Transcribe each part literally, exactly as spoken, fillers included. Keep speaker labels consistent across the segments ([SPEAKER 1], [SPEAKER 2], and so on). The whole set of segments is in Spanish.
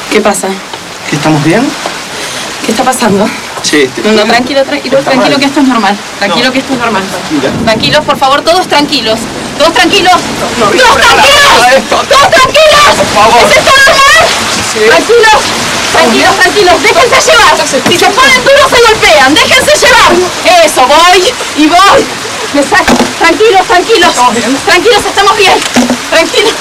[SPEAKER 1] ¿Qué pasa?
[SPEAKER 2] ¿Que estamos bien?
[SPEAKER 1] ¿Qué está pasando?
[SPEAKER 2] Sí, te...
[SPEAKER 1] No, no, tranquilo, tranquilo, tranquilo que esto es normal. Tranquilo
[SPEAKER 2] no.
[SPEAKER 1] que esto es normal.
[SPEAKER 2] Tranquila.
[SPEAKER 1] Tranquilos, por favor, todos tranquilos. Todos tranquilos.
[SPEAKER 2] No, no,
[SPEAKER 1] ¡Todos tranquilos! ¡Todos tranquilos!
[SPEAKER 2] Por favor.
[SPEAKER 1] ¿Es esto normal?
[SPEAKER 2] Sí.
[SPEAKER 1] Tranquilos, tranquilos, tranquilos. Déjense llevar. Si se ponen duros se golpean. Déjense llevar. Eso, voy y voy. Me saco. Tranquilos, tranquilos. Tranquilos, estamos bien. Tranquilos.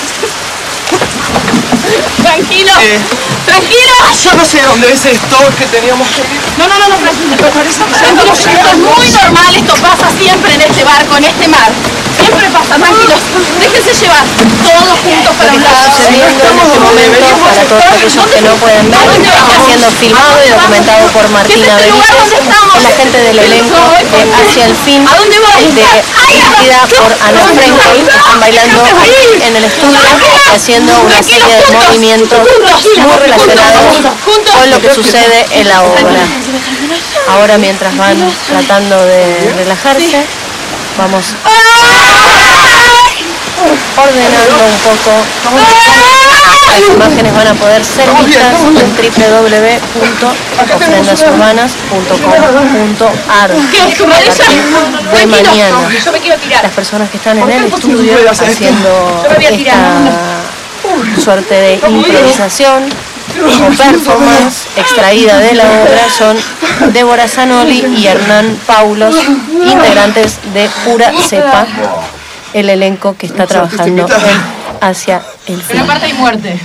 [SPEAKER 1] Tranquilos.
[SPEAKER 2] Eh.
[SPEAKER 1] Tranquilos.
[SPEAKER 2] Yo no sé dónde es esto que teníamos que ir.
[SPEAKER 1] No, no, no, no, tranquilo. Tranquilos, esto es muy normal, esto pasa siempre en este barco, en este mar. Siempre pasa, tranquilos. Déjense llevar todos juntos para un lado.
[SPEAKER 3] Sucediendo en este momento, para todos aquellos que no pueden ver, está siendo filmado y documentado por Martina Benítez, es la gente del elenco de Hacia el Fin, de, dirigida por Ana Frenkel, que están bailando aquí en el estudio y haciendo una serie de movimientos muy relacionados con lo que sucede en la obra. Ahora, mientras van tratando de relajarse, vamos ordenando un poco. Las imágenes van a poder ser vistas en doble u doble u doble u punto ofrendas urbanas punto com punto a r a partir de mañana. Las personas que están en el estudio haciendo esta suerte de improvisación o performance extraída de la obra son Débora Zanoli y Hernán Paulos, integrantes de Pura Cepa, el elenco que está trabajando en Hacia el Fin.
[SPEAKER 1] Pero aparte hay muerte.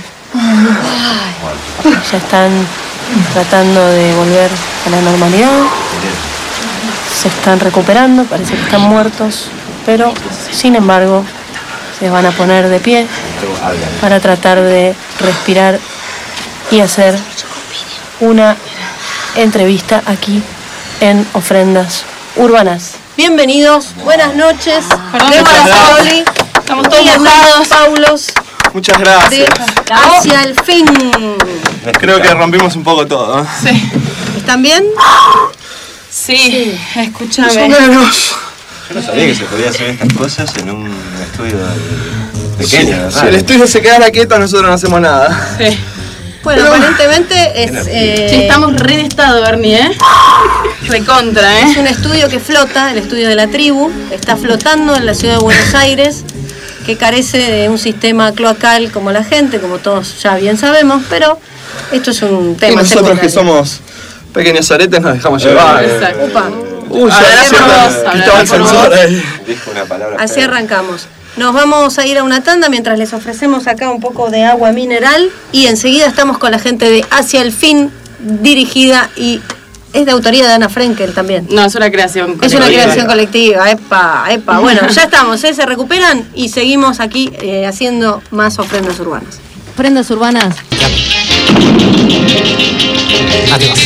[SPEAKER 3] Ya están tratando de volver a la normalidad. Se están recuperando, parece que están muertos, pero sin embargo se van a poner de pie para tratar de respirar y hacer una entrevista aquí en Ofrendas Urbanas. Bienvenidos, buenas noches.
[SPEAKER 1] Perdón,
[SPEAKER 3] Débora Zanoli.
[SPEAKER 1] Estamos todos
[SPEAKER 3] y Hernán
[SPEAKER 1] mojados.
[SPEAKER 3] Paulos
[SPEAKER 2] Muchas
[SPEAKER 3] de
[SPEAKER 2] gracias.
[SPEAKER 3] Hacia el Fin.
[SPEAKER 2] Creo que rompimos un poco todo, ¿eh?
[SPEAKER 1] Sí.
[SPEAKER 3] ¿Están bien?
[SPEAKER 1] Sí,
[SPEAKER 2] Más o
[SPEAKER 1] escúchame.
[SPEAKER 2] menos.
[SPEAKER 4] Yo no sabía que se podía hacer estas cosas en un estudio de- pequeño, ¿verdad?
[SPEAKER 2] Si el estudio se quedara quieto, nosotros no hacemos nada.
[SPEAKER 1] Sí.
[SPEAKER 3] Bueno,
[SPEAKER 2] Pero-
[SPEAKER 3] aparentemente es, eh,
[SPEAKER 1] Sí, estamos re en estado, Bernie, ¿eh? Recontra,
[SPEAKER 3] es
[SPEAKER 1] ¿eh?
[SPEAKER 3] un estudio que flota, el estudio de la tribu, está flotando en la ciudad de Buenos Aires, que carece de un sistema cloacal como la gente, como todos ya bien sabemos, pero esto es un
[SPEAKER 2] Y
[SPEAKER 3] tema
[SPEAKER 2] nosotros que
[SPEAKER 3] secundario.
[SPEAKER 2] somos pequeños aretes nos dejamos llevar.
[SPEAKER 1] Exacto.
[SPEAKER 3] Upa,
[SPEAKER 2] Uy,
[SPEAKER 1] Hablará
[SPEAKER 2] ya
[SPEAKER 1] por
[SPEAKER 2] cierra-
[SPEAKER 1] vos,
[SPEAKER 2] quitaba
[SPEAKER 1] hablará
[SPEAKER 2] el
[SPEAKER 1] por
[SPEAKER 2] sensor
[SPEAKER 1] vos.
[SPEAKER 2] ahí.
[SPEAKER 4] Dijo una palabra
[SPEAKER 3] así
[SPEAKER 4] fea.
[SPEAKER 3] arrancamos. Nos vamos a ir a una tanda mientras les ofrecemos acá un poco de agua mineral y enseguida estamos con la gente de Hacia el Fin, dirigida y es de autoría de Ana Frenkel también.
[SPEAKER 1] No, es una creación.
[SPEAKER 3] Es una
[SPEAKER 1] colectiva.
[SPEAKER 3] creación colectiva, epa, epa. Bueno, ya estamos, ¿eh? Se recuperan y seguimos aquí eh, haciendo más ofrendas urbanas. Ofrendas urbanas.
[SPEAKER 5] Adiós.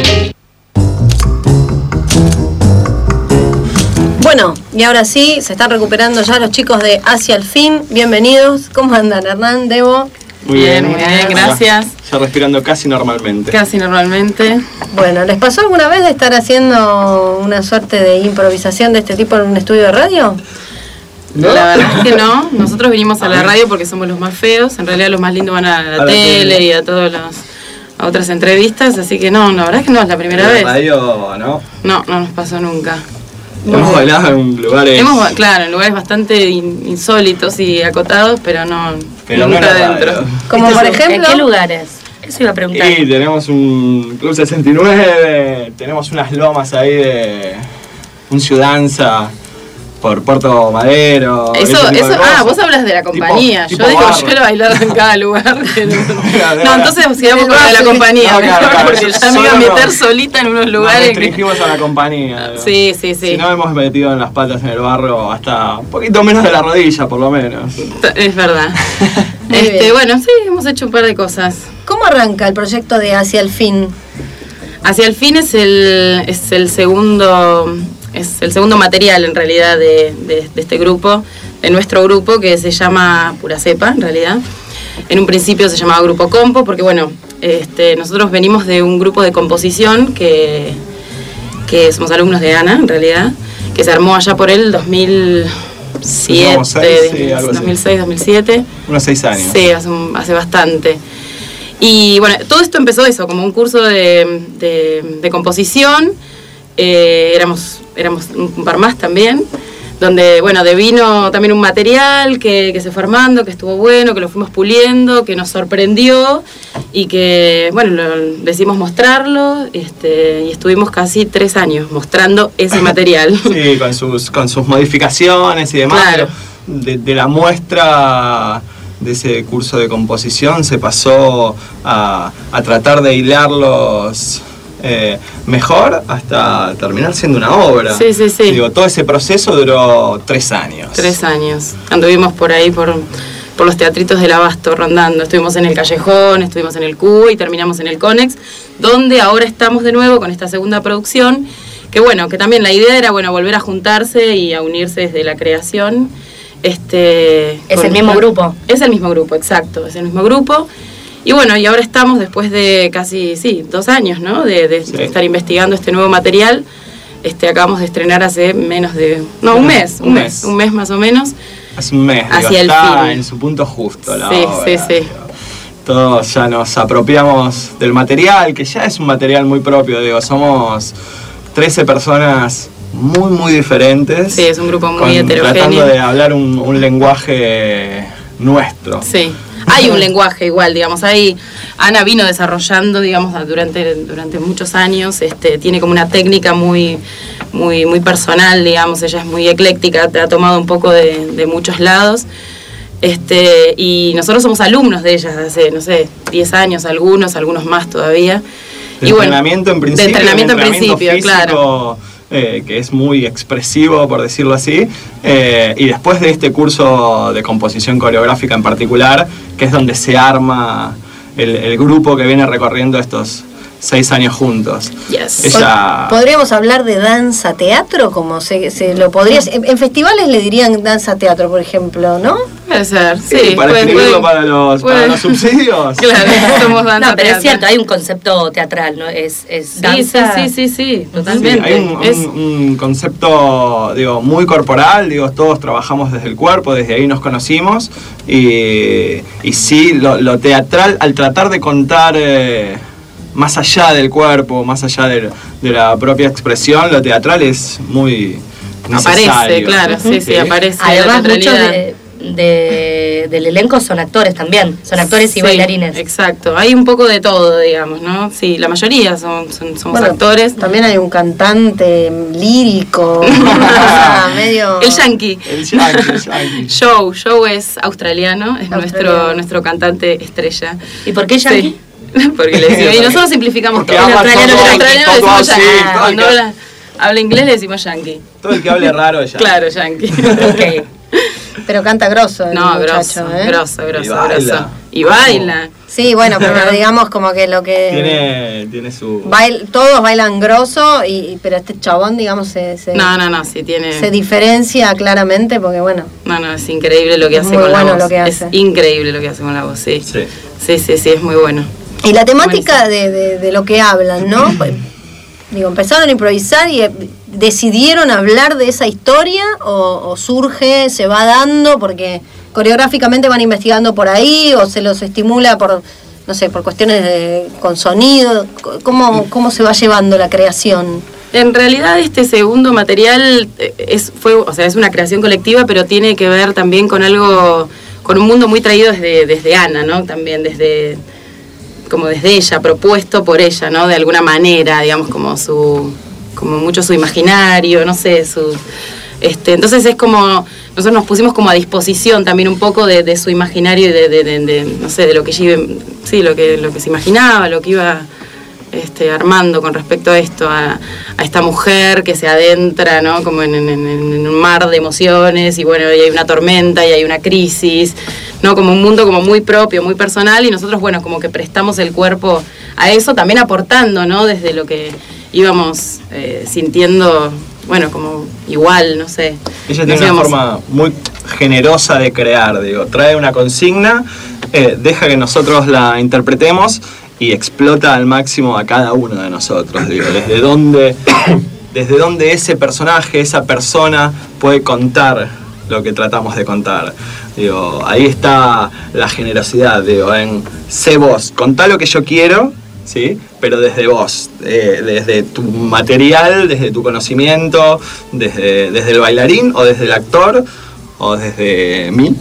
[SPEAKER 3] Bueno, y ahora sí, se están recuperando ya los chicos de Hacia el Fin. Bienvenidos. ¿Cómo andan, Hernán, Debo?
[SPEAKER 2] Muy
[SPEAKER 1] Bien, muy bien, gracias.
[SPEAKER 2] Ya respirando casi normalmente.
[SPEAKER 1] Casi normalmente.
[SPEAKER 3] Bueno, ¿les pasó alguna vez de estar haciendo una suerte de improvisación de este tipo en un estudio de radio?
[SPEAKER 2] ¿No?
[SPEAKER 1] La verdad es que no. Nosotros vinimos a la radio porque somos los más feos. En realidad los más lindos van a la,
[SPEAKER 2] A la
[SPEAKER 1] tele,
[SPEAKER 2] tele.
[SPEAKER 1] y a todos los a otras entrevistas, así que no, la verdad es que no es la primera
[SPEAKER 2] En
[SPEAKER 1] vez.
[SPEAKER 2] la radio, ¿no?
[SPEAKER 1] No, no nos pasó nunca.
[SPEAKER 2] Hemos bailado en lugares...
[SPEAKER 1] Hemos, claro, en lugares bastante in- insólitos y acotados, pero no
[SPEAKER 2] Pero no
[SPEAKER 1] nunca
[SPEAKER 2] en la
[SPEAKER 1] adentro.
[SPEAKER 2] radio.
[SPEAKER 3] Como por
[SPEAKER 6] ¿En
[SPEAKER 3] ejemplo...
[SPEAKER 6] qué lugares? Eso iba a preguntar.
[SPEAKER 2] Y tenemos un Club sesenta y nueve, tenemos unas lomas ahí de un Ciudanza por Puerto Madero.
[SPEAKER 1] Eso,
[SPEAKER 2] ese tipo
[SPEAKER 1] eso,
[SPEAKER 2] de
[SPEAKER 1] ah,
[SPEAKER 2] cosas.
[SPEAKER 1] vos hablas de la compañía.
[SPEAKER 2] Tipo-
[SPEAKER 1] yo
[SPEAKER 2] tipo
[SPEAKER 1] digo,
[SPEAKER 2] barro.
[SPEAKER 1] yo quiero bailar en cada lugar. que no,
[SPEAKER 2] Claro,
[SPEAKER 1] no, entonces sigamos con lo de la compañía,
[SPEAKER 2] No, claro,
[SPEAKER 1] mejor,
[SPEAKER 2] claro,
[SPEAKER 1] porque
[SPEAKER 2] eso
[SPEAKER 1] ya me iba a
[SPEAKER 2] solo
[SPEAKER 1] meter
[SPEAKER 2] no.
[SPEAKER 1] solita en unos
[SPEAKER 2] Nos
[SPEAKER 1] lugares que...
[SPEAKER 2] restringimos a la compañía.
[SPEAKER 1] Sí, sí, sí.
[SPEAKER 2] Si no hemos metido en las patas en el barro hasta un poquito menos de la rodilla, por lo menos.
[SPEAKER 1] Es verdad.
[SPEAKER 3] Muy
[SPEAKER 1] este,
[SPEAKER 3] bien.
[SPEAKER 1] bueno, sí, hemos hecho un par de cosas.
[SPEAKER 3] ¿Cómo arranca el proyecto de Hacia el Fin?
[SPEAKER 1] Hacia el fin es el, es el segundo es el segundo material en realidad de, de, de este grupo, de nuestro grupo, que se llama Pura Cepa en realidad. En un principio se llamaba Grupo Compo, porque bueno, este, nosotros venimos de un grupo de composición que, que somos alumnos de Ana en realidad, que se armó allá por el dos mil siete,
[SPEAKER 2] Teníamos seis, sí, algo así.
[SPEAKER 1] dos mil seis, dos mil siete.
[SPEAKER 2] Unos seis años.
[SPEAKER 1] Sí, hace, un- hace bastante. Y bueno, todo esto empezó eso, como un curso de, de, de composición, eh, éramos, éramos un par más también, donde, bueno, devino también un material que, que se fue armando, que estuvo bueno, que lo fuimos puliendo, que nos sorprendió y que, bueno, lo, decidimos mostrarlo este, y estuvimos casi tres años mostrando ese material.
[SPEAKER 2] Sí, con sus, con sus modificaciones y demás.
[SPEAKER 1] Claro.
[SPEAKER 2] De, de la muestra de ese curso de composición se pasó a, a tratar de hilarlos Eh, mejor hasta terminar siendo una obra.
[SPEAKER 1] Sí, sí, sí.
[SPEAKER 2] Digo, todo ese proceso duró tres años.
[SPEAKER 1] Tres años. Anduvimos por ahí, por, por los teatritos del Abasto, rondando. Estuvimos en el Callejón, estuvimos en el Cubo y terminamos en el Conex, donde ahora estamos de nuevo con esta segunda producción, que bueno, que también la idea era, bueno, volver a juntarse y a unirse desde la creación. Este,
[SPEAKER 6] ¿Es
[SPEAKER 1] con,
[SPEAKER 6] el mismo grupo?
[SPEAKER 1] Es el mismo grupo, exacto, es el mismo grupo. Y bueno, y ahora estamos después de casi, sí, dos años, ¿no? De, de, sí. de estar investigando este nuevo material. Este, acabamos de estrenar hace menos de... No, un mes, un, un mes, mes, un mes más o menos.
[SPEAKER 2] Hace un mes,
[SPEAKER 1] hacia
[SPEAKER 2] digo,
[SPEAKER 1] el
[SPEAKER 2] está
[SPEAKER 1] fin.
[SPEAKER 2] En su punto justo la
[SPEAKER 1] sí,
[SPEAKER 2] obra.
[SPEAKER 1] Sí, sí, sí.
[SPEAKER 2] Todos ya nos apropiamos del material, que ya es un material muy propio, digo, somos trece personas muy, muy diferentes.
[SPEAKER 1] Sí, es un grupo muy
[SPEAKER 2] con,
[SPEAKER 1] heterogéneo.
[SPEAKER 2] Tratando de hablar un, un lenguaje nuestro.
[SPEAKER 1] Sí. Hay un lenguaje igual, digamos, hay, Ana vino desarrollando, digamos, durante, durante muchos años, este, tiene como una técnica muy, muy, muy personal, digamos, ella es muy ecléctica, ha tomado un poco de, de muchos lados, este, y nosotros somos alumnos de ella hace, no sé, diez años, algunos, algunos más todavía.
[SPEAKER 2] De
[SPEAKER 1] y
[SPEAKER 2] entrenamiento
[SPEAKER 1] bueno,
[SPEAKER 2] en principio.
[SPEAKER 1] De entrenamiento,
[SPEAKER 2] de entrenamiento
[SPEAKER 1] en principio,
[SPEAKER 2] físico,
[SPEAKER 1] claro.
[SPEAKER 2] Eh, que es muy expresivo, por decirlo así, eh, y después de este curso de composición coreográfica en particular, que es donde se arma el, el grupo que viene recorriendo estos seis años juntos.
[SPEAKER 1] Yes.
[SPEAKER 2] Ella...
[SPEAKER 3] ¿Podríamos hablar de danza-teatro? Como se, se lo podría... En, en festivales le dirían danza-teatro, por ejemplo, ¿no?
[SPEAKER 1] Puede ser, sí.
[SPEAKER 2] sí para
[SPEAKER 1] puede,
[SPEAKER 2] escribirlo
[SPEAKER 1] puede,
[SPEAKER 2] para, los,
[SPEAKER 1] puede.
[SPEAKER 2] para los subsidios.
[SPEAKER 1] Claro, somos danza.
[SPEAKER 6] No, pero es cierto, hay un concepto teatral, ¿no? Es, es
[SPEAKER 1] sí,
[SPEAKER 6] danza.
[SPEAKER 1] Sí, sí, sí, sí, totalmente.
[SPEAKER 2] Sí, hay un,
[SPEAKER 1] es...
[SPEAKER 2] un, un concepto, digo, muy corporal, digo, todos trabajamos desde el cuerpo, desde ahí nos conocimos, y, y sí, lo, lo teatral, al tratar de contar... Eh, más allá del cuerpo, más allá de, de la propia expresión, lo teatral es muy necesario.
[SPEAKER 1] Aparece, claro, sí, sí, sí aparece.
[SPEAKER 6] Además, muchos de, de, del elenco son actores también, son actores y
[SPEAKER 1] sí,
[SPEAKER 6] bailarines.
[SPEAKER 1] Exacto, hay un poco de todo, digamos, ¿no? Sí, la mayoría son, son somos
[SPEAKER 3] bueno,
[SPEAKER 1] actores.
[SPEAKER 3] También hay un cantante lírico, o sea, medio...
[SPEAKER 1] El yankee.
[SPEAKER 2] El yankee, el yankee.
[SPEAKER 1] Joe, Joe es australiano, es australiano. Nuestro, nuestro cantante estrella.
[SPEAKER 6] ¿Y por qué yankee?
[SPEAKER 1] Sí. Porque le decimos, y nosotros simplificamos
[SPEAKER 2] porque
[SPEAKER 1] todo. El australiano,
[SPEAKER 2] todo,
[SPEAKER 1] el australiano le decimos
[SPEAKER 2] así,
[SPEAKER 1] yankee. Cuando habla, habla inglés le decimos yankee.
[SPEAKER 2] Todo el que hable raro es yankee.
[SPEAKER 1] Claro, yankee.
[SPEAKER 6] Okay.
[SPEAKER 3] Pero canta grosso el
[SPEAKER 1] no,
[SPEAKER 3] muchacho,
[SPEAKER 1] grosso,
[SPEAKER 3] ¿eh?
[SPEAKER 1] grosso, grosso,
[SPEAKER 2] Y baila.
[SPEAKER 1] grosso. Y baila.
[SPEAKER 3] Sí, bueno, pero digamos como que lo que...
[SPEAKER 2] Tiene, tiene su...
[SPEAKER 3] Bail, todos bailan grosso, y, pero este chabón, digamos, se, se,
[SPEAKER 1] no, no, no, sí tiene...
[SPEAKER 3] se diferencia claramente porque, bueno...
[SPEAKER 1] No, no, es increíble lo que hace
[SPEAKER 3] muy
[SPEAKER 1] con
[SPEAKER 3] bueno
[SPEAKER 1] la voz.
[SPEAKER 3] Lo que hace.
[SPEAKER 1] Es increíble lo que hace con la voz, sí.
[SPEAKER 2] Sí,
[SPEAKER 1] sí, sí, sí es muy bueno.
[SPEAKER 3] Y la temática de, de, de lo que hablan, ¿no? Digo, empezaron a improvisar y decidieron hablar de esa historia, o, o surge, se va dando porque coreográficamente van investigando por ahí, o se los estimula por, no sé, por cuestiones de, con sonido. ¿Cómo, cómo se va llevando la creación?
[SPEAKER 1] En realidad este segundo material es, fue, o sea, es una creación colectiva, pero tiene que ver también con algo, con un mundo muy traído desde, desde Ana, ¿no? También desde... como desde ella, propuesto por ella, ¿no? De alguna manera, digamos, como su, como mucho su imaginario, no sé, su, este, entonces es como, nosotros nos pusimos como a disposición también un poco de, de su imaginario y de, de, de, de, no sé, de lo que ella, sí, lo que, lo que se imaginaba, lo que iba este, armando con respecto a esto, a, a esta mujer que se adentra, ¿no? Como en, en, en un mar de emociones, y bueno, y hay una tormenta y hay una crisis, ¿no? Como un mundo como muy propio, muy personal, y nosotros, bueno, como que prestamos el cuerpo a eso, también aportando, ¿no? Desde lo que íbamos eh, sintiendo, bueno, como igual, no sé.
[SPEAKER 2] Ella tiene una forma muy generosa de crear, digo, trae una consigna, eh, deja que nosotros la interpretemos y explota al máximo a cada uno de nosotros, digo, desde dónde, desde dónde ese personaje, esa persona puede contar lo que tratamos de contar. Digo, ahí está la generosidad, digo, en sé vos, contá lo que yo quiero, ¿sí? Pero desde vos, eh, desde tu material, desde tu conocimiento, desde, desde el bailarín o desde el actor o desde mí,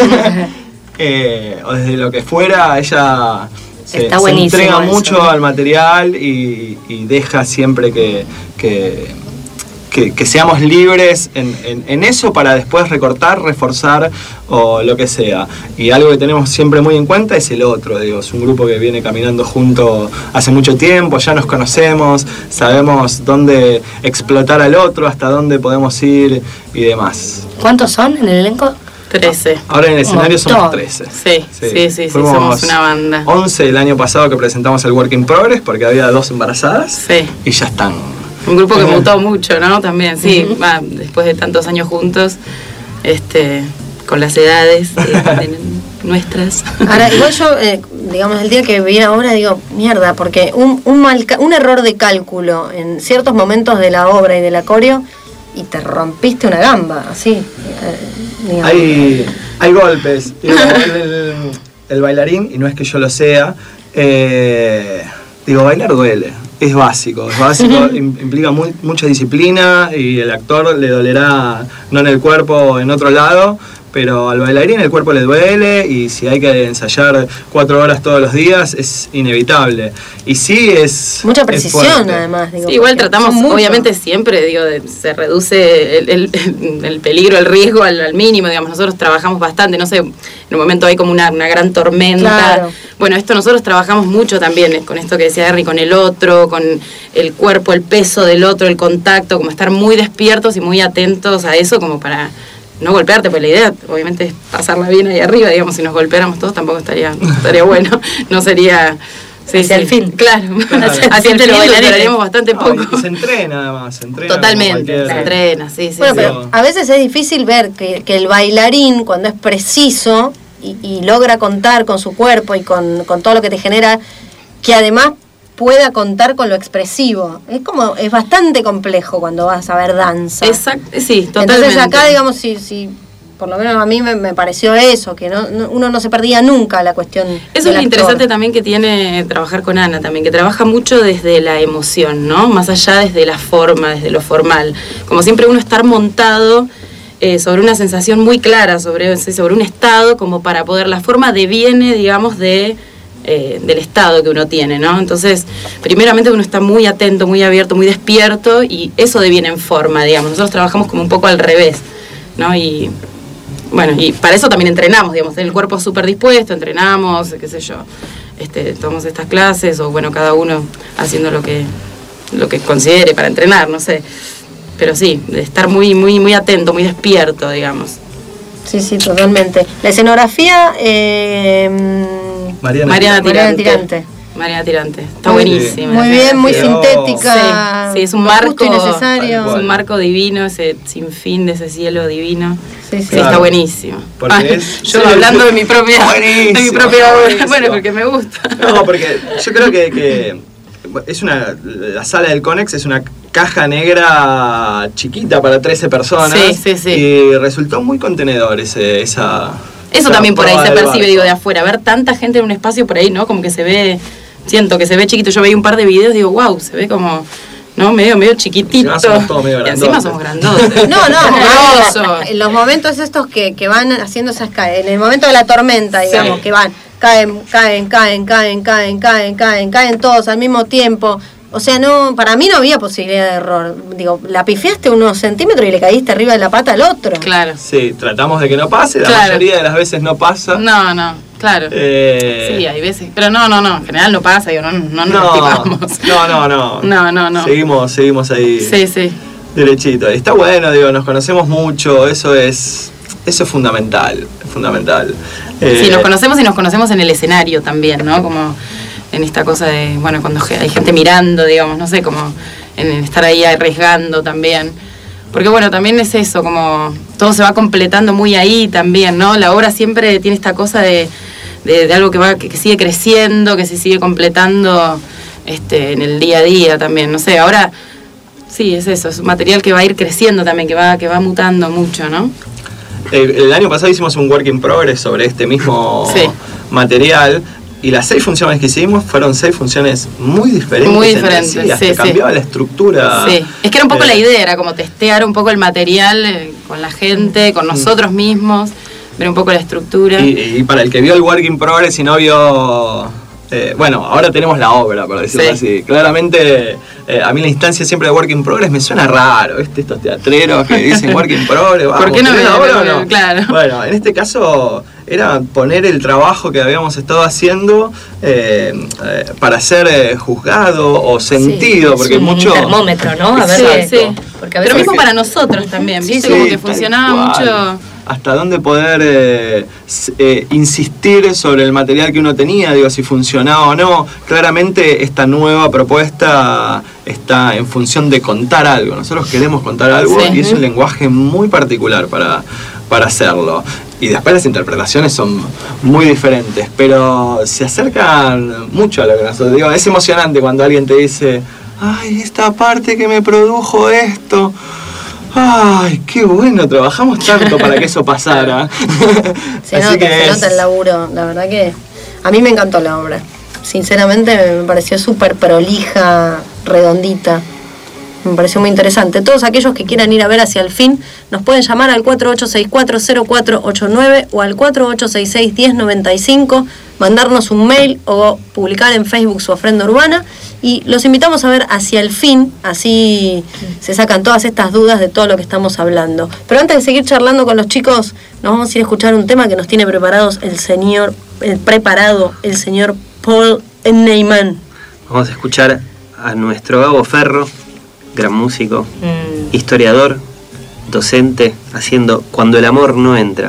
[SPEAKER 2] eh, o desde lo que fuera, ella se, se entrega mucho eso, al material y, y deja siempre que... que Que, que seamos libres en, en, en eso para después recortar, reforzar o lo que sea. Y algo que tenemos siempre muy en cuenta es el otro, digo, es un grupo que viene caminando junto hace mucho tiempo, ya nos conocemos, sabemos dónde explotar al otro, hasta dónde podemos ir y demás.
[SPEAKER 6] ¿Cuántos son en el elenco?
[SPEAKER 1] trece.
[SPEAKER 2] Ahora en el escenario somos trece.
[SPEAKER 1] Sí, sí, sí, sí, sí, somos una banda.
[SPEAKER 2] once el año pasado que presentamos el Work in Progress porque había dos embarazadas.
[SPEAKER 1] Sí.
[SPEAKER 2] Y ya están.
[SPEAKER 1] Un grupo que mutó mucho, ¿no? También, sí, uh-huh. va, después de tantos años juntos, este, con las edades eh, nuestras.
[SPEAKER 3] Ahora, igual yo, eh, digamos, el día que vi ahora, digo, mierda, porque un, un, mal, un error de cálculo en ciertos momentos de la obra y de la coreo, y te rompiste una gamba, así. Eh,
[SPEAKER 2] hay, hay golpes. Digo, el, el, el bailarín, y no es que yo lo sea, eh, digo, bailar duele. Es básico, es básico, implica muy, mucha disciplina y el actor le dolerá no en el cuerpo o en otro lado, pero al bailarín el cuerpo le duele y si hay que ensayar cuatro horas todos los días es inevitable. Y sí es...
[SPEAKER 3] Mucha precisión además. Digo,
[SPEAKER 1] sí, igual tratamos, obviamente siempre, digo, de, se reduce el, el, el peligro, el riesgo al, al mínimo, digamos, nosotros trabajamos bastante, no sé, en un momento hay como una, una gran tormenta. Claro. Bueno, esto nosotros trabajamos mucho también, con esto que decía Harry, con el otro, con el cuerpo, el peso del otro, el contacto, como estar muy despiertos y muy atentos a eso como para... no golpearte, pues la idea obviamente es pasarla bien ahí arriba, digamos, si nos golpeáramos todos tampoco estaría, estaría bueno, no sería... Sí, hacia sí. el fin, claro, claro. hacia, hacia el fin lo bailaríamos bastante no, poco.
[SPEAKER 2] Y se entrena además, se entrena.
[SPEAKER 1] Totalmente, cualquier... se entrena, sí, sí.
[SPEAKER 3] Bueno,
[SPEAKER 1] sí.
[SPEAKER 3] Pero a veces es difícil ver que, que el bailarín, cuando es preciso y, y logra contar con su cuerpo y con, con todo lo que te genera, que además pueda contar con lo expresivo. Es como, es bastante complejo cuando vas a ver danza.
[SPEAKER 1] Exacto, sí, totalmente.
[SPEAKER 3] Entonces acá, digamos, si, si por lo menos a mí me, me pareció eso, que no, no, uno no se perdía nunca la cuestión.
[SPEAKER 1] Eso es lo interesante también que tiene trabajar con Ana también, que trabaja mucho desde la emoción, ¿no? Más allá desde la forma, desde lo formal. Como siempre uno estar montado eh, sobre una sensación muy clara, sobre, sobre un estado, como para poder, la forma deviene, digamos, de... Eh, del estado que uno tiene, ¿no? Entonces, primeramente uno está muy atento, muy abierto, muy despierto y eso deviene en forma, digamos. Nosotros trabajamos como un poco al revés, ¿no? Y bueno, y para eso también entrenamos, digamos, el cuerpo súper dispuesto, entrenamos, qué sé yo, este, tomamos estas clases o bueno, cada uno haciendo lo que, lo que considere para entrenar, no sé. Pero sí, de estar muy, muy, muy atento, muy despierto, digamos.
[SPEAKER 3] Sí, sí, totalmente. La escenografía... Eh,
[SPEAKER 2] Mariana,
[SPEAKER 1] Mariana
[SPEAKER 3] Tirante.
[SPEAKER 1] Tirante. Mariana Tirante. Está muy buenísima.
[SPEAKER 3] Muy bien, muy sintética.
[SPEAKER 1] Sí, sí, es un marco
[SPEAKER 3] necesario.
[SPEAKER 1] Es un marco divino, ese sinfín de ese cielo divino.
[SPEAKER 3] Sí, sí,
[SPEAKER 1] sí claro. Está buenísimo.
[SPEAKER 2] Porque ah, es,
[SPEAKER 1] yo sí, hablando sí, de mi propia de mi propia obra. Bueno, porque me gusta.
[SPEAKER 2] No, porque yo creo que, que es una la sala del Conex es una caja negra chiquita para trece personas.
[SPEAKER 1] Sí, sí, sí.
[SPEAKER 2] Y resultó muy contenedor ese, esa
[SPEAKER 1] Eso también por ahí se percibe, digo, de afuera. Ver tanta gente en un espacio por ahí, ¿no? Como que se ve, siento que se ve chiquito. Yo veía un par de videos, digo, wow, se ve como, ¿no? Medio, medio chiquitito.
[SPEAKER 2] Encima somos todos medio
[SPEAKER 1] y encima somos grandotes.
[SPEAKER 3] No, no, en los momentos estos que, que van haciendo esas caen, en el momento de la tormenta, digamos, sí. que van, caen, caen, caen, caen, caen, caen, caen, caen todos al mismo tiempo. O sea, no, para mí no había posibilidad de error. Digo, la pifiaste unos centímetros y le caíste arriba de la pata al otro.
[SPEAKER 1] Claro.
[SPEAKER 2] Sí, tratamos de que no pase, la
[SPEAKER 1] claro.
[SPEAKER 2] mayoría de las veces no pasa.
[SPEAKER 1] No, no, claro.
[SPEAKER 2] Eh...
[SPEAKER 1] Sí, hay veces. Pero no, no, no, en general no pasa, digo, no, no nos
[SPEAKER 2] no,
[SPEAKER 1] activamos.
[SPEAKER 2] No, no, no.
[SPEAKER 1] No, no, no.
[SPEAKER 2] Seguimos, seguimos ahí.
[SPEAKER 1] Sí, sí.
[SPEAKER 2] Derechito. Está bueno, digo, nos conocemos mucho, eso es, eso es fundamental, es fundamental.
[SPEAKER 1] Eh... Sí, nos conocemos y nos conocemos en el escenario también, ¿no? Como en esta cosa de, bueno, cuando hay gente mirando, digamos, no sé, como en estar ahí arriesgando también. Porque bueno, también es eso, como todo se va completando muy ahí también, ¿no? La obra siempre tiene esta cosa de, de, de algo que va que, que sigue creciendo, que se sigue completando este, en el día a día también, no sé, ahora sí, es eso, es un material que va a ir creciendo también, que va, que va mutando mucho, ¿no?
[SPEAKER 2] el, el año pasado hicimos un work in progress sobre este mismo sí. material. Y las seis funciones que hicimos fueron seis funciones muy diferentes.
[SPEAKER 1] Muy diferentes, sí,
[SPEAKER 2] hasta sí, cambiaba sí. la estructura.
[SPEAKER 1] Sí, es que era un poco eh, la idea, era como testear un poco el material eh, con la gente, con nosotros mismos, ver un poco la estructura.
[SPEAKER 2] Y, y para el que vio el work in progress y no vio... Eh, bueno, ahora tenemos la obra, por decirlo sí. así. Claramente, eh, a mí la instancia siempre de work in progress me suena raro, ¿viste? Estos teatreros que dicen work in progress. Vamos,
[SPEAKER 1] ¿por qué no me
[SPEAKER 2] la obra
[SPEAKER 1] o no? Claro.
[SPEAKER 2] Bueno, en este caso era poner el trabajo que habíamos estado haciendo eh, eh, para ser eh, juzgado o sentido,
[SPEAKER 6] sí,
[SPEAKER 2] porque
[SPEAKER 6] un
[SPEAKER 2] mucho...
[SPEAKER 6] termómetro, ¿no? A ver,
[SPEAKER 1] sí, sí. Porque a veces pero mismo para nosotros también, ¿viste? Sí, como que funcionaba mucho...
[SPEAKER 2] Hasta dónde poder eh, eh, insistir sobre el material que uno tenía, digo, si funcionaba o no. Claramente esta nueva propuesta está en función de contar algo. Nosotros queremos contar algo sí. y es un lenguaje muy particular para, para hacerlo. Y después las interpretaciones son muy diferentes, pero se acercan mucho a lo que nosotros digo. Es emocionante cuando alguien te dice, ay, esta parte que me produjo esto... Ay, qué bueno, trabajamos tanto para que eso pasara.
[SPEAKER 3] Se nota, que se es... nota el laburo, la verdad que a mí me encantó la obra. Sinceramente me pareció súper prolija, redondita. Me pareció muy interesante. Todos aquellos que quieran ir a ver Hacia el Fin nos pueden llamar al cuatro ocho seis cuatro cero cuatro ocho nueve o al cuatro ocho seis seis uno cero nueve cinco, mandarnos un mail o publicar en Facebook su ofrenda urbana y los invitamos a ver Hacia el Fin, así se sacan todas estas dudas de todo lo que estamos hablando. Pero antes de seguir charlando con los chicos, nos vamos a ir a escuchar un tema que nos tiene preparados el señor, el preparado, el señor Paul Neyman.
[SPEAKER 5] Vamos a escuchar a nuestro Gabo Ferro, gran músico, mm. historiador, docente, haciendo Cuando el amor no entra.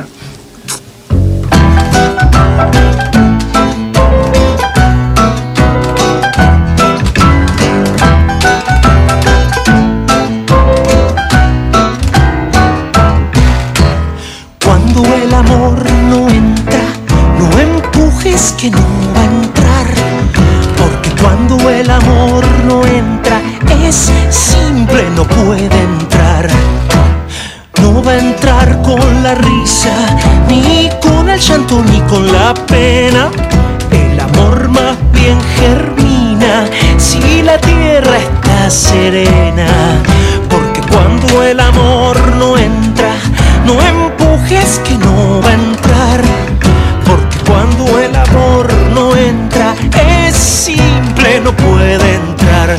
[SPEAKER 7] Cuando el amor no entra, no empujes que no va a entrar, porque cuando el amor no entra, es simple, no puede entrar. No va a entrar con la risa, ni con el llanto, ni con la pena. El amor más bien germina si la tierra está serena. Porque cuando el amor no entra, no empujes que no va a entrar. Porque cuando el amor no entra, es simple, no puede entrar.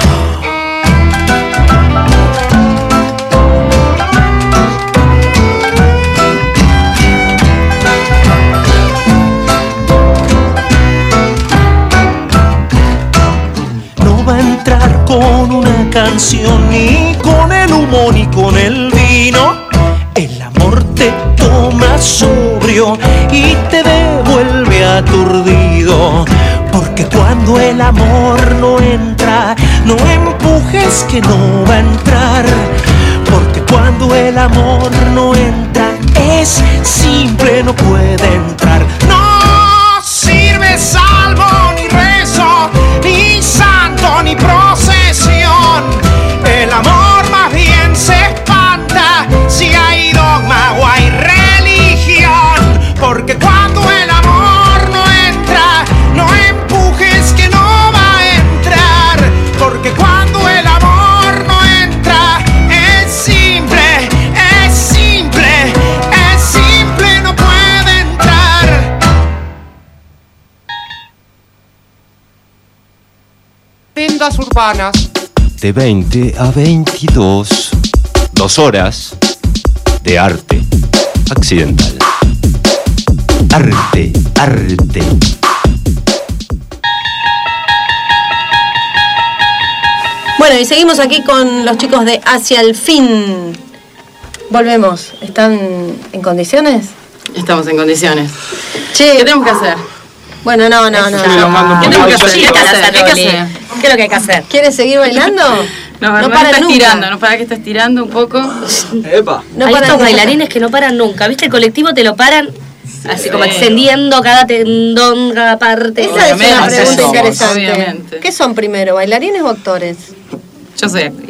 [SPEAKER 7] Con una canción, ni con el humo, ni con el vino. El amor te toma sobrio y te devuelve aturdido. Porque cuando el amor no entra, no empujes que no va a entrar. Porque cuando el amor no entra, es simple, no puede entrar. No sirve salvo, ni rezo, ni santo, ni procesión. El amor más bien se espanta si hay dogma o hay religión. Porque cuando el amor no entra, no empujes que no va a entrar. Porque cuando el amor no entra, es simple, es simple, es simple, no puede entrar.
[SPEAKER 8] Tiendas urbanas.
[SPEAKER 9] De veinte a veintidós. Dos horas de arte accidental. Arte, arte.
[SPEAKER 3] Bueno, y seguimos aquí con los chicos de Hacia el Fin. Volvemos. ¿Están en condiciones?
[SPEAKER 1] Estamos en condiciones.
[SPEAKER 3] Che,
[SPEAKER 1] ¿qué tenemos que hacer?
[SPEAKER 3] Bueno, no, no, no. no.
[SPEAKER 6] ¿Qué tenemos que hacer? ¿Qué hay que hacer? ¿Qué es lo que hay que hacer?
[SPEAKER 3] ¿Quieres seguir bailando?
[SPEAKER 1] No, no, no para está nunca. estirando, no para que está estirando un poco.
[SPEAKER 2] Epa.
[SPEAKER 6] No hay estos bailarines que no paran nunca. ¿Viste? El colectivo te lo paran sí, así como extendiendo cada tendón, cada parte.
[SPEAKER 3] Esa es una pregunta interesante. Obviamente. ¿Qué son primero, bailarines o actores?
[SPEAKER 1] Yo soy actriz.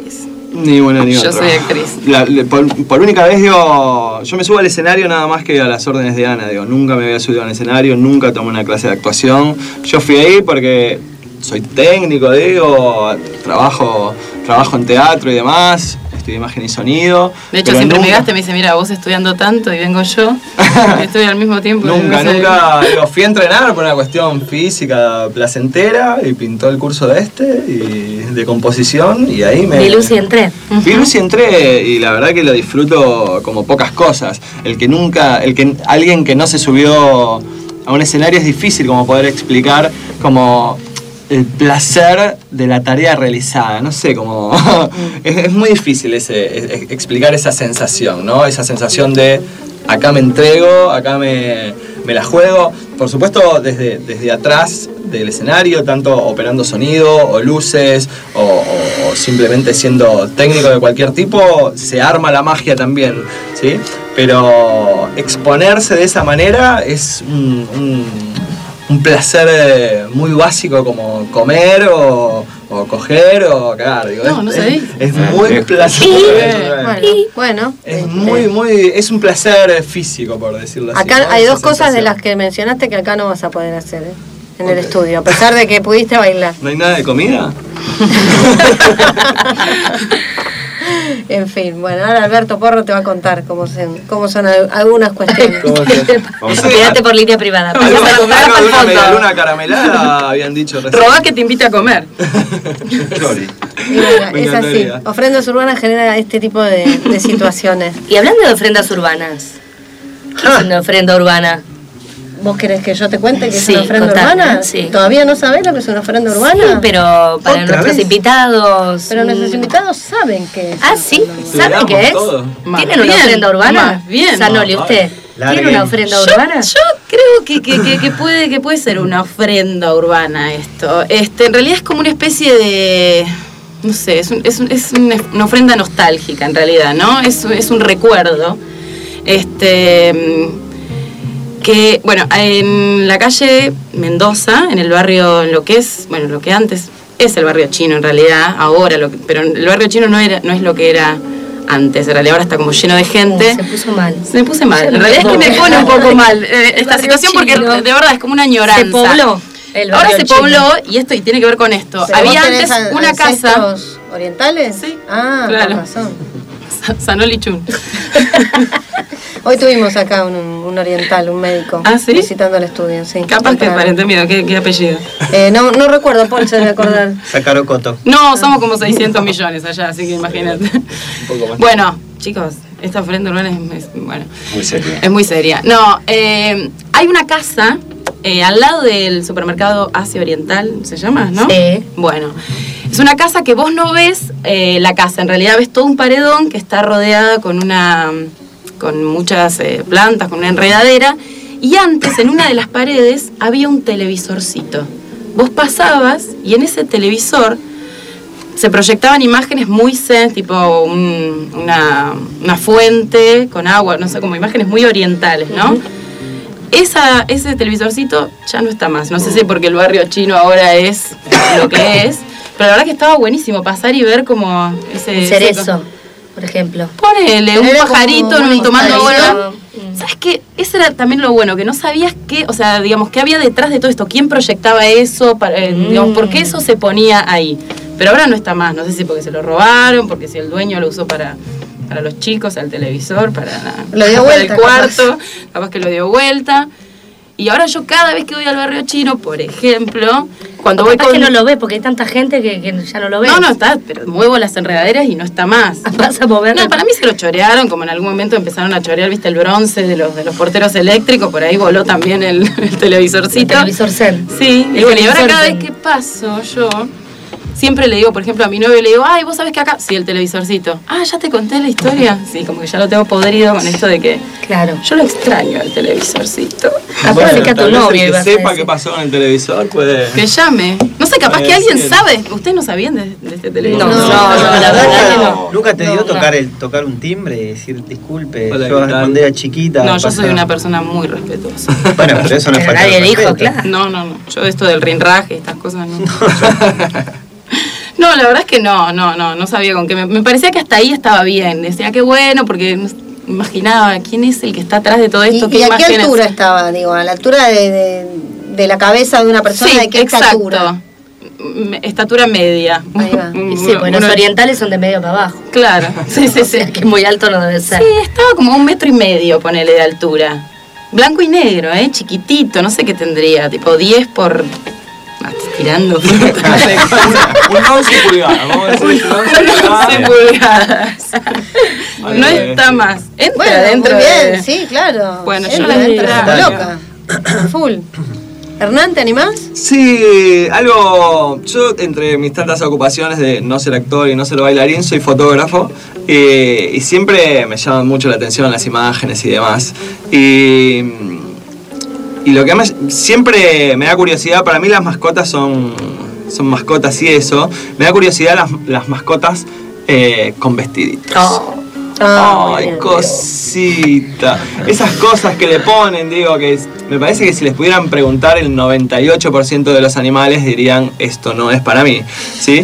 [SPEAKER 2] Ni una ni otra.
[SPEAKER 1] Yo soy actriz.
[SPEAKER 2] La, le, por, por única vez, digo, yo me subo al escenario nada más que a las órdenes de Ana, digo, nunca me había subido al escenario, nunca tomé una clase de actuación. Yo fui ahí porque soy técnico, digo, trabajo, trabajo en teatro y demás, estudié imagen y sonido.
[SPEAKER 1] De hecho, siempre nunca... me gaste, me dice, mira, vos estudiando tanto y vengo yo, estoy al mismo tiempo.
[SPEAKER 2] Nunca, no nunca, digo, fui a entrenar por una cuestión física placentera y pintó el curso de este y de composición y ahí me...
[SPEAKER 6] Vi Lucy entré.
[SPEAKER 2] Vi Lucy entré y la verdad que lo disfruto como pocas cosas. El que nunca, el que alguien que no se subió a un escenario es difícil como poder explicar como el placer de la tarea realizada, no sé, como es, es muy difícil ese, es, explicar esa sensación, ¿no? Esa sensación de acá me entrego, acá me, me la juego, por supuesto desde, desde atrás del escenario, tanto operando sonido o luces o, o, o simplemente siendo técnico de cualquier tipo, se arma la magia también, ¿sí? Pero exponerse de esa manera es un, un un placer muy básico como comer o, o coger o cagar. Digo,
[SPEAKER 1] no,
[SPEAKER 2] es,
[SPEAKER 1] no sé.
[SPEAKER 2] Es, es muy placer.
[SPEAKER 3] Bueno, bueno.
[SPEAKER 2] Es muy, muy, es un placer físico, por decirlo así.
[SPEAKER 3] Acá
[SPEAKER 2] ¿no?
[SPEAKER 3] hay
[SPEAKER 2] Esa
[SPEAKER 3] dos cosas
[SPEAKER 2] sensación.
[SPEAKER 3] de las que mencionaste que acá no vas a poder hacer, ¿eh? En
[SPEAKER 2] Okay.
[SPEAKER 3] el estudio, a pesar de que pudiste bailar.
[SPEAKER 2] ¿No hay nada de comida?
[SPEAKER 3] En fin, bueno, ahora Alberto Porro te va a contar cómo, se, cómo son algunas cuestiones.
[SPEAKER 6] Quédate por línea privada.
[SPEAKER 2] Vamos a comer
[SPEAKER 1] para el
[SPEAKER 2] una
[SPEAKER 1] fondo.
[SPEAKER 2] medialuna caramelada, habían dicho recién.
[SPEAKER 1] Robá que te invite a comer.
[SPEAKER 3] Y bueno,
[SPEAKER 2] Me
[SPEAKER 3] es así.
[SPEAKER 2] encantaría.
[SPEAKER 3] Ofrendas Urbanas genera este tipo de, de situaciones.
[SPEAKER 6] Y hablando de ofrendas urbanas, ¿qué es una ofrenda urbana?
[SPEAKER 3] ¿Vos querés que yo te cuente que es
[SPEAKER 6] Sí,
[SPEAKER 3] una ofrenda
[SPEAKER 6] contame,
[SPEAKER 3] urbana?
[SPEAKER 6] sí.
[SPEAKER 3] ¿Todavía no sabés lo que es una ofrenda urbana?
[SPEAKER 6] Sí, pero para
[SPEAKER 2] ¿Otra
[SPEAKER 6] nuestros
[SPEAKER 2] vez?
[SPEAKER 6] invitados.
[SPEAKER 3] Pero nuestros
[SPEAKER 6] mm,
[SPEAKER 3] invitados saben qué es.
[SPEAKER 6] Ah,
[SPEAKER 3] una
[SPEAKER 6] sí,
[SPEAKER 3] ofrenda urbana.
[SPEAKER 6] ¿saben qué es?
[SPEAKER 2] todo.
[SPEAKER 1] Más
[SPEAKER 6] ¿Tienen una
[SPEAKER 1] bien,
[SPEAKER 6] ofrenda urbana?
[SPEAKER 1] más bien.
[SPEAKER 6] Sanoli,
[SPEAKER 2] No,
[SPEAKER 6] ¿usted
[SPEAKER 5] larguen.
[SPEAKER 6] tiene una ofrenda
[SPEAKER 1] Yo,
[SPEAKER 6] urbana?
[SPEAKER 1] yo creo que, que, que, que puede, que puede ser una ofrenda urbana esto. Este, en realidad es como una especie de... No sé, es, un, es, un, es una, una ofrenda nostálgica en realidad, ¿no? Es, es un recuerdo. Este... que, bueno, en la calle Mendoza, en el barrio, en lo que es, bueno, lo que antes es el barrio chino en realidad, ahora, lo que, pero el barrio chino no era, no es lo que era antes, en realidad ahora está como lleno de gente.
[SPEAKER 6] Oh, se puso mal.
[SPEAKER 1] Se me puse mal,
[SPEAKER 6] Se
[SPEAKER 1] en
[SPEAKER 6] me
[SPEAKER 1] realidad es que me
[SPEAKER 6] pone.
[SPEAKER 1] pone un poco mal eh, esta
[SPEAKER 6] barrio
[SPEAKER 1] situación porque
[SPEAKER 6] chino.
[SPEAKER 1] de verdad es como una añoranza.
[SPEAKER 6] Se pobló el
[SPEAKER 1] Ahora
[SPEAKER 6] barrio
[SPEAKER 1] se
[SPEAKER 6] chino.
[SPEAKER 1] pobló y esto y tiene que ver con esto.
[SPEAKER 3] ¿Pero
[SPEAKER 1] Había
[SPEAKER 3] vos tenés
[SPEAKER 1] antes
[SPEAKER 3] an-
[SPEAKER 1] una casa...
[SPEAKER 3] ancestros orientales?
[SPEAKER 1] Sí,
[SPEAKER 3] Ah,
[SPEAKER 1] claro.
[SPEAKER 3] con razón.
[SPEAKER 1] Sanoli Chun.
[SPEAKER 3] Hoy tuvimos acá un, un oriental, un médico,
[SPEAKER 1] ¿Ah, sí?
[SPEAKER 3] visitando el estudio, sí.
[SPEAKER 1] Capaz que
[SPEAKER 3] Temprano.
[SPEAKER 1] pariente mío, ¿qué, qué apellido?
[SPEAKER 3] Eh, no, no recuerdo, Paul se debe acordar.
[SPEAKER 5] Sacaron coto.
[SPEAKER 1] No, somos como seiscientos millones allá, así que imagínate.
[SPEAKER 2] Un poco más.
[SPEAKER 1] Bueno, chicos, esta ofrenda urbana es, es- bueno,
[SPEAKER 4] Muy serio.
[SPEAKER 1] es muy seria. No, eh, hay una casa eh, al lado del supermercado Asia Oriental, ¿se llama, no?
[SPEAKER 6] Sí.
[SPEAKER 1] Bueno, es una casa que vos no ves eh, la casa, en realidad ves todo un paredón que está rodeada con una con muchas eh, plantas, con una enredadera, y antes en una de las paredes había un televisorcito. Vos pasabas y en ese televisor se proyectaban imágenes muy zen, tipo un- una, una fuente con agua, no sé, como imágenes muy orientales, ¿no?
[SPEAKER 6] Ujú.
[SPEAKER 1] Esa, ese televisorcito ya no está más. No sé si porque el barrio chino ahora es lo que es, pero la verdad que estaba buenísimo pasar y ver como ese...
[SPEAKER 6] Un
[SPEAKER 1] ese-
[SPEAKER 6] cerezo, por ejemplo.
[SPEAKER 1] Ponele, un
[SPEAKER 3] Era como
[SPEAKER 1] pajarito
[SPEAKER 3] una
[SPEAKER 1] tomando agua.
[SPEAKER 3] instalación.
[SPEAKER 1] ¿Sabes qué? Ese era también lo bueno, que no sabías qué, o sea, digamos, qué había detrás de todo esto, quién proyectaba eso, para, eh,
[SPEAKER 6] Mm.
[SPEAKER 1] digamos, por qué eso se ponía ahí. Pero ahora no está más, no sé si porque se lo robaron, porque si el dueño lo usó para, para los chicos, al televisor, para,
[SPEAKER 3] Lo dio
[SPEAKER 1] para
[SPEAKER 3] vuelta,
[SPEAKER 1] el cuarto, capaz. que lo dio vuelta. Y ahora yo cada vez que voy al barrio chino, por ejemplo, cuando voy
[SPEAKER 6] Capaz
[SPEAKER 1] con...
[SPEAKER 6] que no lo ves porque hay tanta gente que, que ya no lo ves.
[SPEAKER 1] No, no está, pero muevo las enredaderas y no está más.
[SPEAKER 6] Vas a mover.
[SPEAKER 1] No, para mí se lo chorearon, como en algún momento empezaron a chorear, viste, el bronce de los de los porteros eléctricos, por ahí voló también el, el televisorcito.
[SPEAKER 6] El televisor Zen.
[SPEAKER 1] Sí, y
[SPEAKER 6] El
[SPEAKER 1] bueno, y ahora
[SPEAKER 6] televisor
[SPEAKER 1] cada vez
[SPEAKER 6] Zen.
[SPEAKER 1] que paso yo, siempre le digo, por ejemplo, a mi novio le digo, ay, vos sabés que acá, sí, el televisorcito. Ah, ya te conté la historia. Sí, como que ya lo tengo podrido con esto de que
[SPEAKER 6] Claro.
[SPEAKER 1] yo lo extraño el televisorcito.
[SPEAKER 6] Acuérdate que a tu
[SPEAKER 2] tal vez
[SPEAKER 6] novio
[SPEAKER 2] el
[SPEAKER 6] ibas
[SPEAKER 2] que
[SPEAKER 6] a
[SPEAKER 2] sepa
[SPEAKER 6] decir.
[SPEAKER 2] qué pasó con el televisor puede...
[SPEAKER 1] Que llame. No sé, capaz
[SPEAKER 2] Puede
[SPEAKER 1] que alguien
[SPEAKER 2] ser.
[SPEAKER 1] sabe. ¿Ustedes no sabían de, de este televisor?
[SPEAKER 6] No,
[SPEAKER 3] No,
[SPEAKER 6] no, no, la verdad que no.
[SPEAKER 5] ¿Nunca, nunca te dio
[SPEAKER 3] No,
[SPEAKER 5] tocar el tocar un timbre y decir disculpe?
[SPEAKER 2] Hola,
[SPEAKER 5] yo
[SPEAKER 2] ¿qué tal?
[SPEAKER 5] cuando era chiquita.
[SPEAKER 1] No, yo soy
[SPEAKER 5] pasaba-
[SPEAKER 1] una persona muy respetuosa.
[SPEAKER 5] Bueno, pero eso no es
[SPEAKER 6] Pero
[SPEAKER 5] falta de
[SPEAKER 6] nadie dijo,
[SPEAKER 5] respeto.
[SPEAKER 6] claro.
[SPEAKER 1] No, no, no. Yo esto del rinraje y estas cosas no. No, la verdad es que no, no, no, no sabía con qué. Me, me parecía que hasta ahí estaba bien. Decía, qué bueno, porque no, imaginaba quién es el que está atrás de todo esto.
[SPEAKER 10] ¿Y,
[SPEAKER 1] qué
[SPEAKER 10] y a qué
[SPEAKER 1] imágenes?
[SPEAKER 10] altura estaba? Digo, a la altura de, de, de la cabeza de una persona,
[SPEAKER 1] Sí,
[SPEAKER 10] ¿de qué
[SPEAKER 1] exacto.
[SPEAKER 10] estatura?
[SPEAKER 1] Me- Estatura media.
[SPEAKER 10] Ahí va.
[SPEAKER 6] Y sí, pues los orientales son de medio para abajo.
[SPEAKER 1] Claro, sí, sí,
[SPEAKER 6] O
[SPEAKER 1] sí.
[SPEAKER 6] sea, que muy alto no debe ser.
[SPEAKER 1] Sí, estaba como a un metro y medio, ponele, de altura. Blanco y negro, ¿eh? Chiquitito, no sé qué tendría, tipo diez por... Ah, estoy tirando. No sé cuánto.
[SPEAKER 2] Un once pulgadas, vamos a decir. un once
[SPEAKER 1] once
[SPEAKER 2] pulgadas.
[SPEAKER 1] pulgadas. No está más. Entra
[SPEAKER 10] Bueno,
[SPEAKER 1] dentro
[SPEAKER 10] muy bien,
[SPEAKER 1] de...
[SPEAKER 10] sí, claro.
[SPEAKER 1] Bueno, yo
[SPEAKER 10] Entra
[SPEAKER 1] la
[SPEAKER 10] dentro,
[SPEAKER 1] vi,
[SPEAKER 10] como
[SPEAKER 1] claro.
[SPEAKER 10] loca. Full. Hernán, ¿te animás?
[SPEAKER 2] Sí, algo. Yo, entre mis tantas ocupaciones de no ser actor y no ser bailarín, soy fotógrafo. eh, y siempre me llaman mucho la atención las imágenes y demás. Y. Y lo que me, siempre me da curiosidad, para mí las mascotas son, son mascotas y eso. Me da curiosidad las, las mascotas eh, con vestiditos.
[SPEAKER 6] Oh.
[SPEAKER 10] Ah,
[SPEAKER 2] Ay,
[SPEAKER 10] bien.
[SPEAKER 2] cosita. Esas cosas que le ponen, digo, que es- me parece que si les pudieran preguntar, el noventa y ocho por ciento de los animales dirían, esto no es para mí, ¿sí?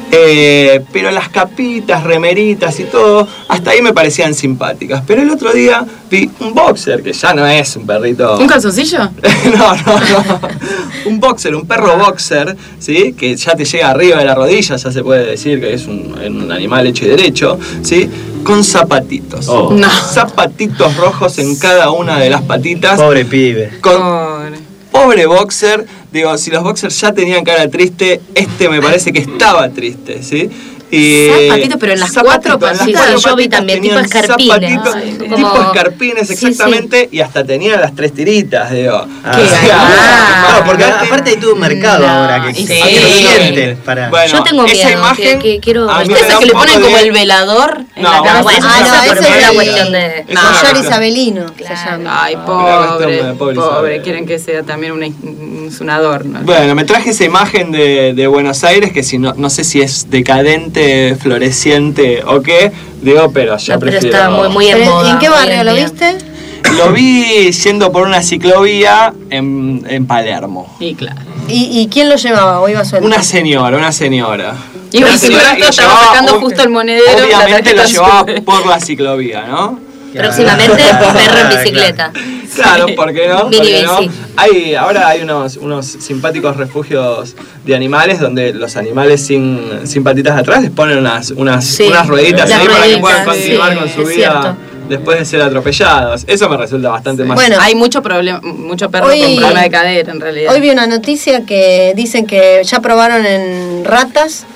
[SPEAKER 2] Eh, pero las capitas, remeritas y todo, hasta ahí me parecían simpáticas. Pero el otro día vi un boxer, que ya no es un perrito...
[SPEAKER 1] ¿Un calzoncillo?
[SPEAKER 2] no, no, no. Un boxer, un perro boxer, ¿sí? Que ya te llega arriba de la rodilla, ya se puede decir que es un, un animal hecho y derecho, ¿sí? Con zapatitos.
[SPEAKER 5] Oh.
[SPEAKER 1] No.
[SPEAKER 2] Zapatitos rojos en cada una de las patitas.
[SPEAKER 5] Pobre pibe.
[SPEAKER 2] Con
[SPEAKER 1] Pobre.
[SPEAKER 2] pobre boxer. Digo, si los boxers ya tenían cara triste, este me parece que estaba triste, ¿sí? Y
[SPEAKER 1] Zapatitos, pero en las cuatro
[SPEAKER 2] en las
[SPEAKER 1] patitas.
[SPEAKER 2] cuatro
[SPEAKER 6] Sí, yo vi
[SPEAKER 2] patitas
[SPEAKER 6] también, tipo
[SPEAKER 2] tenían
[SPEAKER 6] escarpines.
[SPEAKER 2] zapatitos,
[SPEAKER 6] Ay,
[SPEAKER 2] tipo
[SPEAKER 6] como-
[SPEAKER 2] escarpines,
[SPEAKER 6] Sí,
[SPEAKER 2] exactamente, y hasta tenían las tres tiritas, digo.
[SPEAKER 5] Ah,
[SPEAKER 1] Qué
[SPEAKER 5] sí.
[SPEAKER 1] ah.
[SPEAKER 5] No, porque aparte hay todo un mercado
[SPEAKER 1] No,
[SPEAKER 5] ahora que
[SPEAKER 1] y
[SPEAKER 5] que
[SPEAKER 1] sí.
[SPEAKER 5] lo sienten para.
[SPEAKER 2] Bueno,
[SPEAKER 6] Yo tengo
[SPEAKER 2] esa
[SPEAKER 6] miedo,
[SPEAKER 2] imagen,
[SPEAKER 6] que- que quiero-
[SPEAKER 2] a mí me
[SPEAKER 1] ¿Viste
[SPEAKER 2] da
[SPEAKER 1] esas que
[SPEAKER 2] un
[SPEAKER 1] le
[SPEAKER 2] poco
[SPEAKER 1] ponen
[SPEAKER 2] de-
[SPEAKER 1] como el velador en
[SPEAKER 2] No,
[SPEAKER 1] la
[SPEAKER 2] bueno,
[SPEAKER 1] cabeza?
[SPEAKER 6] eso
[SPEAKER 10] Ah,
[SPEAKER 6] ya
[SPEAKER 10] no,
[SPEAKER 6] por
[SPEAKER 10] ese es
[SPEAKER 6] una
[SPEAKER 10] el-
[SPEAKER 6] cuestión de...
[SPEAKER 2] Eso
[SPEAKER 10] Con
[SPEAKER 2] es
[SPEAKER 10] Yori
[SPEAKER 2] una-
[SPEAKER 10] Sabelino se
[SPEAKER 6] Claro.
[SPEAKER 10] llama.
[SPEAKER 1] Ay,
[SPEAKER 2] Una
[SPEAKER 1] pobre,
[SPEAKER 2] cuestión de pobre
[SPEAKER 1] pobre,
[SPEAKER 2] Isabel.
[SPEAKER 1] quieren que sea también una, es un adorno.
[SPEAKER 2] Bueno, me traje esa imagen de, de Buenos Aires, que si no, no sé si es decadente, floreciente o qué, digo, pero yo
[SPEAKER 6] No, pero
[SPEAKER 2] prefiero...
[SPEAKER 6] está muy, muy en
[SPEAKER 10] Pero,
[SPEAKER 6] moda.
[SPEAKER 10] ¿en qué
[SPEAKER 6] hoy
[SPEAKER 10] barrio lo
[SPEAKER 6] día.
[SPEAKER 10] viste?
[SPEAKER 2] Lo vi yendo por una ciclovía en, en Palermo.
[SPEAKER 1] Y claro.
[SPEAKER 10] ¿Y, ¿Y quién lo llevaba o iba suelto?
[SPEAKER 2] Una señora, una señora.
[SPEAKER 1] Iba
[SPEAKER 2] Una señora
[SPEAKER 1] suelto,
[SPEAKER 2] y
[SPEAKER 1] estaba
[SPEAKER 2] llevaba
[SPEAKER 1] sacando
[SPEAKER 2] un-
[SPEAKER 1] justo el monedero, la
[SPEAKER 2] Obviamente lo
[SPEAKER 1] tarjeta
[SPEAKER 2] llevaba
[SPEAKER 1] sube.
[SPEAKER 2] por la ciclovía, ¿no?
[SPEAKER 6] Próximamente, perro en bicicleta.
[SPEAKER 2] Claro, ¿por qué no?
[SPEAKER 6] Mini
[SPEAKER 2] ¿Por qué no?
[SPEAKER 6] bici.
[SPEAKER 2] Hay, ahora hay unos, unos simpáticos refugios de animales donde los animales sin, sin patitas atrás les ponen unas, unas,
[SPEAKER 6] Sí,
[SPEAKER 2] unas rueditas
[SPEAKER 6] las
[SPEAKER 2] ahí para que
[SPEAKER 6] rueditas,
[SPEAKER 2] puedan continuar
[SPEAKER 6] sí,
[SPEAKER 2] con su
[SPEAKER 6] es
[SPEAKER 2] vida
[SPEAKER 6] cierto.
[SPEAKER 2] después de ser atropellados. Eso me resulta bastante más...
[SPEAKER 10] Bueno,
[SPEAKER 1] Hay mucho problema, mucho perro
[SPEAKER 10] Hoy-
[SPEAKER 1] con problema de cadera en realidad.
[SPEAKER 10] Hoy vi una noticia que dicen que ya probaron en ratas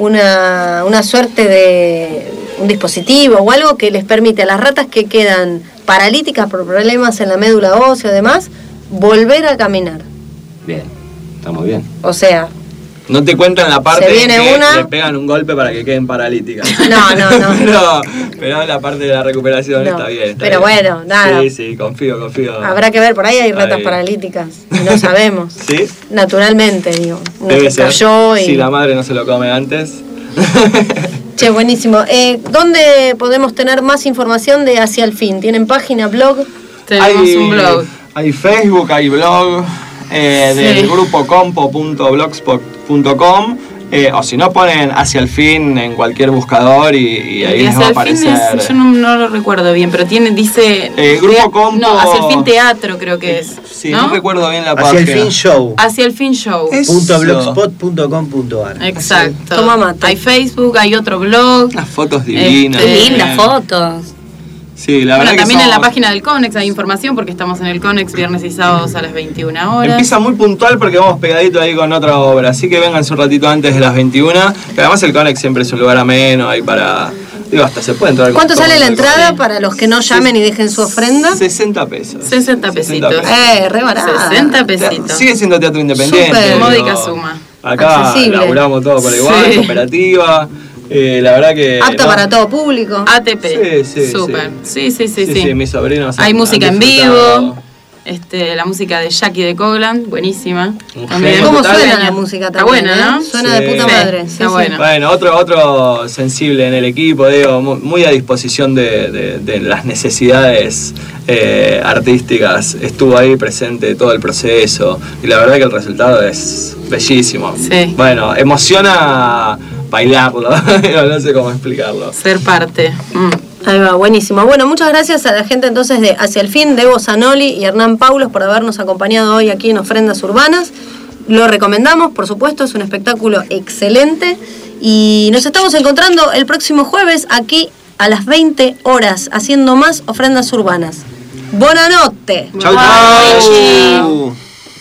[SPEAKER 10] una, una suerte de un dispositivo o algo que les permite a las ratas que quedan paralíticas por problemas en la médula ósea y demás, volver a caminar.
[SPEAKER 9] Bien, está muy bien.
[SPEAKER 10] O sea,
[SPEAKER 2] No te cuentan la parte
[SPEAKER 10] Se
[SPEAKER 2] de
[SPEAKER 10] viene
[SPEAKER 2] que
[SPEAKER 10] una-
[SPEAKER 2] le pegan un golpe para que queden paralíticas.
[SPEAKER 10] no, no, no.
[SPEAKER 2] No, pero la parte de la recuperación
[SPEAKER 10] No,
[SPEAKER 2] está bien. está
[SPEAKER 10] pero
[SPEAKER 2] bien.
[SPEAKER 10] bueno, nada.
[SPEAKER 2] Sí, sí, confío, confío.
[SPEAKER 10] Habrá que ver, por ahí hay ratas
[SPEAKER 2] Ahí.
[SPEAKER 10] paralíticas y no sabemos.
[SPEAKER 2] ¿Sí?
[SPEAKER 10] Naturalmente, digo. Uno
[SPEAKER 2] Debe
[SPEAKER 10] que
[SPEAKER 2] ser.
[SPEAKER 10] cayó y...
[SPEAKER 2] Si la madre no se lo come antes.
[SPEAKER 10] Che, buenísimo. Eh, ¿Dónde podemos tener más información de Hacia el Fin? ¿Tienen página, blog?
[SPEAKER 1] Tenemos un blog.
[SPEAKER 2] Hay Facebook, hay blog eh,
[SPEAKER 1] Sí.
[SPEAKER 2] del grupo compo punto blogspot punto com. Eh, o si no, ponen Hacia el Fin en cualquier buscador y, y ahí
[SPEAKER 1] Y
[SPEAKER 2] les va a
[SPEAKER 1] hacia el fin
[SPEAKER 2] aparecer.
[SPEAKER 1] es- yo no, no lo recuerdo bien, pero tiene, dice...
[SPEAKER 2] Eh, Grupo Compo-
[SPEAKER 1] No, hacia el fin teatro creo que es.
[SPEAKER 2] Sí, no,
[SPEAKER 1] ¿no?
[SPEAKER 2] recuerdo bien la
[SPEAKER 5] Hacia
[SPEAKER 2] página.
[SPEAKER 5] el fin show.
[SPEAKER 1] Hacia el fin show.
[SPEAKER 2] Es-
[SPEAKER 5] Punto
[SPEAKER 2] Eso.
[SPEAKER 5] blogspot punto com punto ar.
[SPEAKER 1] Exacto.
[SPEAKER 10] Toma mate.
[SPEAKER 1] Hay Facebook, hay otro blog.
[SPEAKER 2] Unas fotos divinas.
[SPEAKER 1] Este,
[SPEAKER 6] Qué lindas fotos.
[SPEAKER 2] Sí, la
[SPEAKER 1] Bueno,
[SPEAKER 2] verdad
[SPEAKER 1] también
[SPEAKER 2] que
[SPEAKER 1] en la
[SPEAKER 2] somos-
[SPEAKER 1] página del Conex hay información porque estamos en el Conex viernes y sábados a las veintiuna horas.
[SPEAKER 2] Empieza muy puntual porque vamos pegadito ahí con otra obra, así que vengan un ratito antes de las veintiuna, que además el Conex siempre es un lugar ameno ahí para... Digo, hasta se puede entrar con
[SPEAKER 10] ¿Cuánto
[SPEAKER 2] todo
[SPEAKER 10] sale la
[SPEAKER 2] el
[SPEAKER 10] entrada
[SPEAKER 2] Conex.
[SPEAKER 10] para los que no llamen y dejen su ofrenda?
[SPEAKER 2] sesenta pesos.
[SPEAKER 1] sesenta pesitos.
[SPEAKER 10] Eh, re barata.
[SPEAKER 1] sesenta pesitos.
[SPEAKER 2] Sigue siendo teatro independiente.
[SPEAKER 10] Súper.
[SPEAKER 2] digo,
[SPEAKER 1] Módica suma.
[SPEAKER 2] Acá
[SPEAKER 10] Accesible.
[SPEAKER 2] laburamos todo por igual,
[SPEAKER 1] Sí.
[SPEAKER 2] cooperativa. Eh, la verdad que...
[SPEAKER 10] Apta
[SPEAKER 2] no.
[SPEAKER 10] para todo público.
[SPEAKER 1] A T P.
[SPEAKER 2] Sí, sí,
[SPEAKER 1] Súper. Sí, sí, sí,
[SPEAKER 2] Sí,
[SPEAKER 1] sí.
[SPEAKER 2] sí, mis sobrinos
[SPEAKER 1] Hay
[SPEAKER 2] han-
[SPEAKER 1] música
[SPEAKER 2] han
[SPEAKER 1] en
[SPEAKER 2] disfrutado.
[SPEAKER 1] vivo. Este, la música de Jackie de Coglan, buenísima.
[SPEAKER 2] Un
[SPEAKER 1] También.
[SPEAKER 2] genio.
[SPEAKER 10] ¿Cómo
[SPEAKER 2] total,
[SPEAKER 10] suena
[SPEAKER 1] Está
[SPEAKER 10] la música
[SPEAKER 1] Está
[SPEAKER 10] también?
[SPEAKER 1] buena,
[SPEAKER 10] eh?
[SPEAKER 1] ¿no?
[SPEAKER 10] Suena
[SPEAKER 2] Sí.
[SPEAKER 10] de puta
[SPEAKER 2] Sí,
[SPEAKER 10] madre. Sí,
[SPEAKER 1] está
[SPEAKER 10] sí.
[SPEAKER 1] buena.
[SPEAKER 2] Bueno, otro, otro sensible en el equipo, digo, mu- muy a disposición de, de- de las necesidades eh, artísticas. Estuvo ahí presente todo el proceso y la verdad que el resultado es bellísimo.
[SPEAKER 1] Sí.
[SPEAKER 2] Bueno, emociona bailarlo, no sé cómo explicarlo.
[SPEAKER 1] Ser parte. Mm.
[SPEAKER 10] Ahí va, buenísimo. Bueno, muchas gracias a la gente entonces de Hacia el Fin, Debo Zanoli y Hernán Paulos por habernos acompañado hoy aquí en Ofrendas Urbanas. Lo recomendamos, por supuesto, es un espectáculo excelente. Y nos estamos encontrando el próximo jueves aquí a las veinte horas haciendo más Ofrendas Urbanas. Buena noche.
[SPEAKER 5] Chau, chau.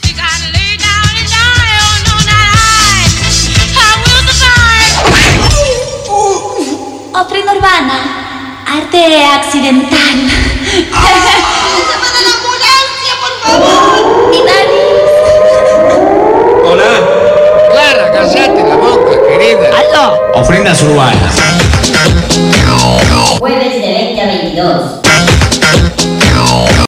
[SPEAKER 11] Ofrenda urbana. Arte accidental. ¡Llama a la ambulancia, por favor! ¡Mi nariz!
[SPEAKER 2] Hola.
[SPEAKER 8] Clara, callate la boca, querida.
[SPEAKER 11] ¡Aló!
[SPEAKER 12] Ofrendas urbanas.
[SPEAKER 11] Jueves de veinte a veintidós.